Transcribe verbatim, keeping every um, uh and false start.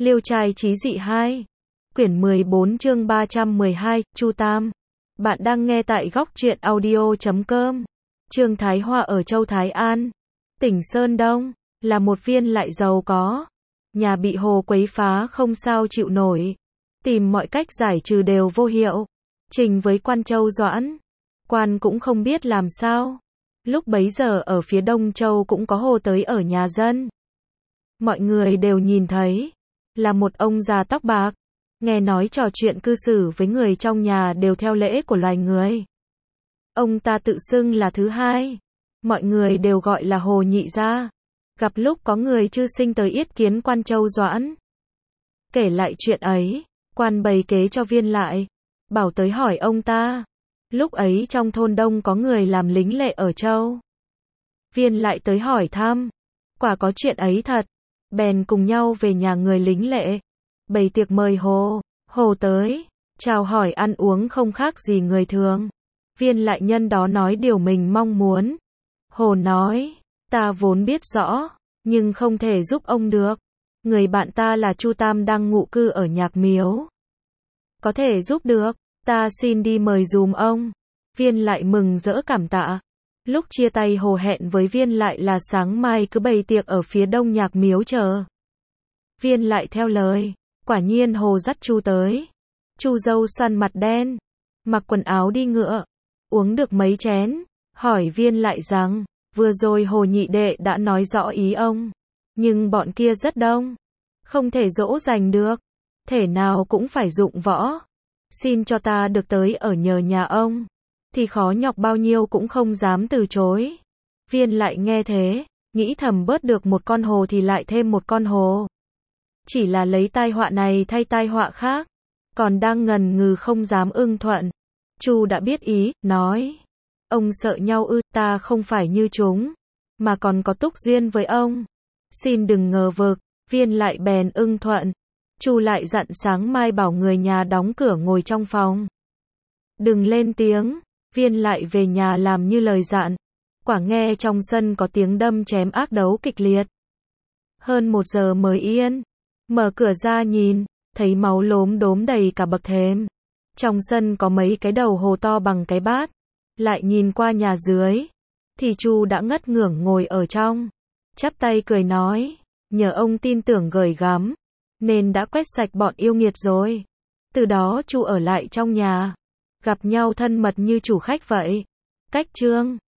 Liêu trai chí dị hai. Quyển mười bốn chương ba trăm mười hai, Chu Tam. Bạn đang nghe tại góc truyện audio chấm com. Trương Thái Hoa ở Châu Thái An, tỉnh Sơn Đông, là một viên lại giàu có. Nhà bị hồ quấy phá không sao chịu nổi. Tìm mọi cách giải trừ đều vô hiệu. Trình với quan Châu Doãn. Quan cũng không biết làm sao. Lúc bấy giờ ở phía Đông Châu cũng có hồ tới ở nhà dân. Mọi người đều nhìn thấy. Là một ông già tóc bạc. Nghe nói trò chuyện cư xử với người trong nhà đều theo lễ của loài người. Ông ta tự xưng là thứ hai. Mọi người đều gọi là Hồ Nhị Gia. Gặp lúc có người chư sinh tới yết kiến quan Châu Doãn. Kể lại chuyện ấy, quan bày kế cho viên lại. Bảo tới hỏi ông ta. Lúc ấy trong thôn đông có người làm lính lệ ở Châu. Viên lại tới hỏi thăm. Quả có chuyện ấy thật. Bèn cùng nhau về nhà người lính lệ. Bày tiệc mời Hồ. Hồ tới. Chào hỏi ăn uống không khác gì người thường. Viên lại nhân đó nói điều mình mong muốn. Hồ nói. Ta vốn biết rõ. Nhưng không thể giúp ông được. Người bạn ta là Chu Tam đang ngụ cư ở Nhạc Miếu. Có thể giúp được. Ta xin đi mời dùm ông. Viên lại mừng rỡ cảm tạ. Lúc chia tay Hồ hẹn với Viên lại là sáng mai cứ bày tiệc ở phía đông Nhạc Miếu chờ. Viên lại theo lời. Quả nhiên Hồ dắt Chu tới. Chu dâu xoăn mặt đen. Mặc quần áo đi ngựa. Uống được mấy chén. Hỏi Viên lại rằng. Vừa rồi Hồ nhị đệ đã nói rõ ý ông. Nhưng bọn kia rất đông. Không thể dỗ dành được. Thể nào cũng phải dụng võ. Xin cho ta được tới ở nhờ nhà ông. Thì khó nhọc bao nhiêu cũng không dám từ chối. Viên lại nghe thế. Nghĩ thầm bớt được một con hồ thì lại thêm một con hồ. Chỉ là lấy tai họa này thay tai họa khác. Còn đang ngần ngừ không dám ưng thuận. Chu đã biết ý, nói. Ông sợ nhau ư, ta không phải như chúng. Mà còn có túc duyên với ông. Xin đừng ngờ vực. Viên lại bèn ưng thuận. Chu lại dặn sáng mai bảo người nhà đóng cửa ngồi trong phòng. Đừng lên tiếng. Viên lại về nhà làm như lời dặn. Quả nghe trong sân có tiếng đâm chém ác đấu kịch liệt. Hơn một giờ mới yên. Mở cửa ra nhìn. Thấy máu lốm đốm đầy cả bậc thềm. Trong sân có mấy cái đầu hồ to bằng cái bát. Lại nhìn qua nhà dưới. Thì Chu đã ngất ngưởng ngồi ở trong. Chắp tay cười nói. Nhờ ông tin tưởng gửi gắm. Nên đã quét sạch bọn yêu nghiệt rồi. Từ đó Chu ở lại trong nhà. Gặp nhau thân mật như chủ khách vậy. Cách chương